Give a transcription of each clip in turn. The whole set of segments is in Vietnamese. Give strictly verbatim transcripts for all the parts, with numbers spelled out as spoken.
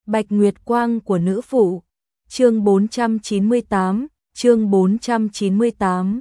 Bạch Nguyệt Quang của nữ phụ. Chương bốn trăm chín mươi tám, chương bốn trăm chín mươi tám.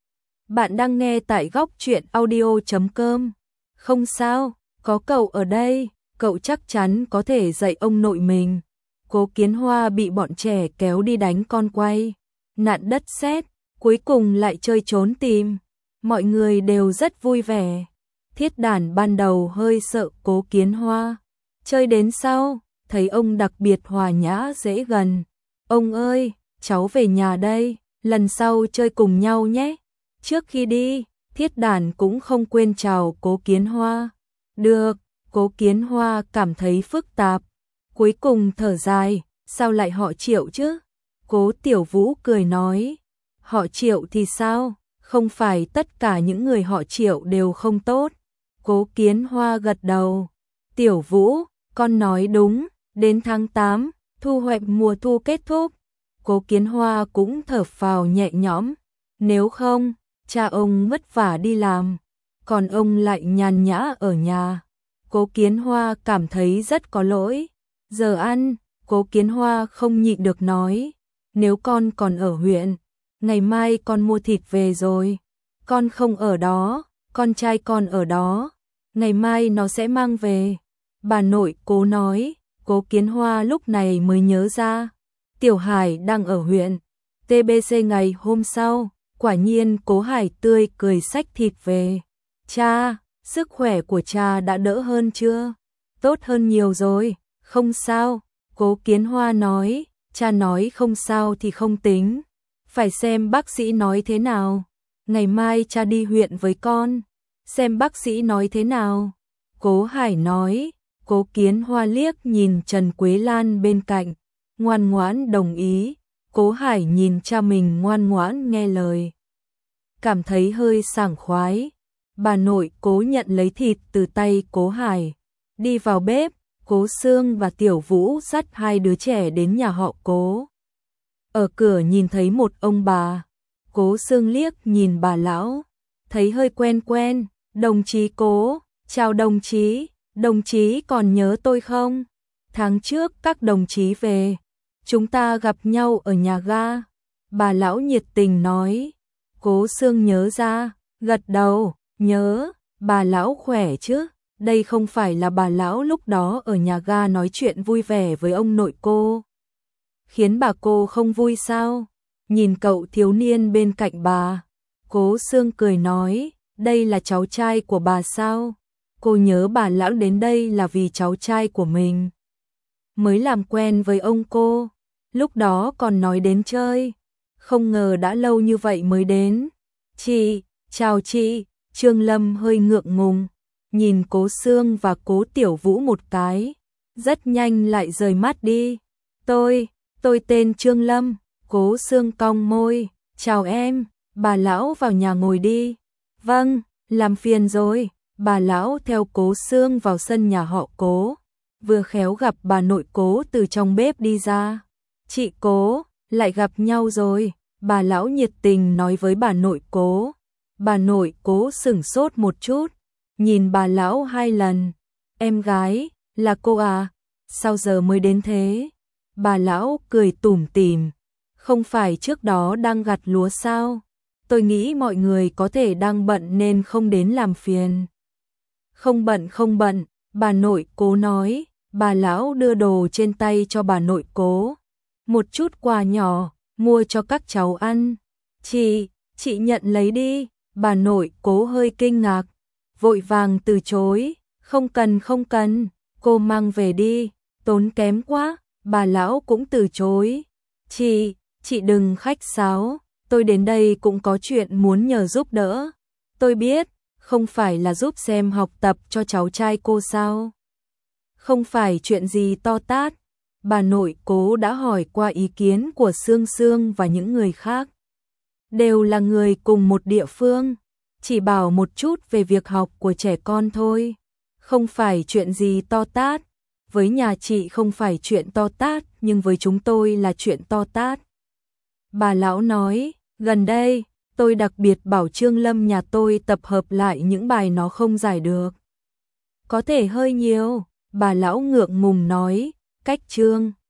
Bạn đang nghe tại góc truyện audio chấm com. Không sao, có cậu ở đây, cậu chắc chắn có thể dạy ông nội mình. Cố Kiến Hoa bị bọn trẻ kéo đi đánh con quay, nạn đất sét, cuối cùng lại chơi trốn tìm. Mọi người đều rất vui vẻ. Thiết Đản ban đầu hơi sợ Cố Kiến Hoa, chơi đến sau, thấy ông đặc biệt hòa nhã dễ gần. Ông ơi, cháu về nhà đây, lần sau chơi cùng nhau nhé. Trước khi đi, Thiết Đản cũng không quên chào Cố Kiến Hoa. Được, Cố Kiến Hoa cảm thấy phức tạp. Cuối cùng thở dài, sao lại họ Triệu chứ? Cố Tiểu Vũ cười nói, họ Triệu thì sao? Không phải tất cả những người họ Triệu đều không tốt. Cố Kiến Hoa gật đầu. Tiểu Vũ, con nói đúng, đến tháng tám, thu hoạch mùa thu kết thúc. Cố Kiến Hoa cũng thở phào nhẹ nhõm. Nếu không, cha ông vất vả đi làm, còn ông lại nhàn nhã ở nhà. Cố Kiến Hoa cảm thấy rất có lỗi. Giờ ăn, Cố Kiến Hoa không nhịn được nói, nếu con còn ở huyện, ngày mai con mua thịt về rồi. Con không ở đó, con trai con ở đó, ngày mai nó sẽ mang về. Bà nội Cố nói. Cố Kiến Hoa lúc này mới nhớ ra, Tiểu Hải đang ở huyện. tê bê xê ngày hôm sau, quả nhiên Cố Hải tươi cười xách thịt về. Cha, sức khỏe của cha đã đỡ hơn chưa? Tốt hơn nhiều rồi, không sao. Cố Kiến Hoa nói, cha nói không sao thì không tính, phải xem bác sĩ nói thế nào. Ngày mai cha đi huyện với con, xem bác sĩ nói thế nào. Cố Hải nói. Cố Kiến Hoa liếc nhìn Trần Quế Lan bên cạnh, ngoan ngoãn đồng ý. Cố Hải nhìn cha mình ngoan ngoãn nghe lời, cảm thấy hơi sảng khoái. Bà nội Cố nhận lấy thịt từ tay Cố Hải, đi vào bếp. Cố Sương và Tiểu Vũ dắt hai đứa trẻ đến nhà họ Cố. Ở cửa nhìn thấy một ông bà. Cố Sương liếc nhìn bà lão, thấy hơi quen quen. Đồng chí Cố, chào đồng chí. Đồng chí còn nhớ tôi không? Tháng trước các đồng chí về, chúng ta gặp nhau ở nhà ga. Bà lão nhiệt tình nói. Cố Sương nhớ ra, gật đầu, nhớ. Bà lão khỏe chứ? Đây không phải là bà lão lúc đó ở nhà ga nói chuyện vui vẻ với ông nội cô, khiến bà cô không vui sao? Nhìn cậu thiếu niên bên cạnh bà, Cố Sương cười nói, đây là cháu trai của bà sao? Cô nhớ bà lão đến đây là vì cháu trai của mình mới làm quen với ông cô, lúc đó còn nói đến chơi, không ngờ đã lâu như vậy mới đến. Chị, chào chị. Trương Lâm hơi ngượng ngùng, nhìn Cố Sương và Cố Tiểu Vũ một cái, rất nhanh lại rời mắt đi. Tôi, tôi tên Trương Lâm. Cố Sương cong môi, chào em, bà lão vào nhà ngồi đi. Vâng, làm phiền rồi. Bà lão theo Cố Sương vào sân nhà họ Cố, vừa khéo gặp bà nội Cố từ trong bếp đi ra. Chị Cố, lại gặp nhau rồi, bà lão nhiệt tình nói với bà nội Cố. Bà nội Cố sửng sốt một chút, nhìn bà lão hai lần. Em gái, là cô à? Sao giờ mới đến thế? Bà lão cười tủm tỉm, không phải trước đó đang gặt lúa sao? Tôi nghĩ mọi người có thể đang bận nên không đến làm phiền. Không bận không bận, bà nội Cố nói. Bà lão đưa đồ trên tay cho bà nội Cố, một chút quà nhỏ, mua cho các cháu ăn. Chị, chị nhận lấy đi. Bà nội Cố hơi kinh ngạc, vội vàng từ chối. Không cần không cần, cô mang về đi, tốn kém quá. Bà lão cũng từ chối. Chị, chị đừng khách sáo, tôi đến đây cũng có chuyện muốn nhờ giúp đỡ. Tôi biết, không phải là giúp xem học tập cho cháu trai cô sao? Không phải chuyện gì to tát. Bà nội Cố đã hỏi qua ý kiến của Sương Sương và những người khác, đều là người cùng một địa phương, chỉ bảo một chút về việc học của trẻ con thôi, không phải chuyện gì to tát. Với nhà chị không phải chuyện to tát, nhưng với chúng tôi là chuyện to tát. Bà lão nói, gần đây, tôi đặc biệt bảo Trương Lâm nhà tôi tập hợp lại những bài nó không giải được. Có thể hơi nhiều, bà lão ngượng ngùng nói, cách chương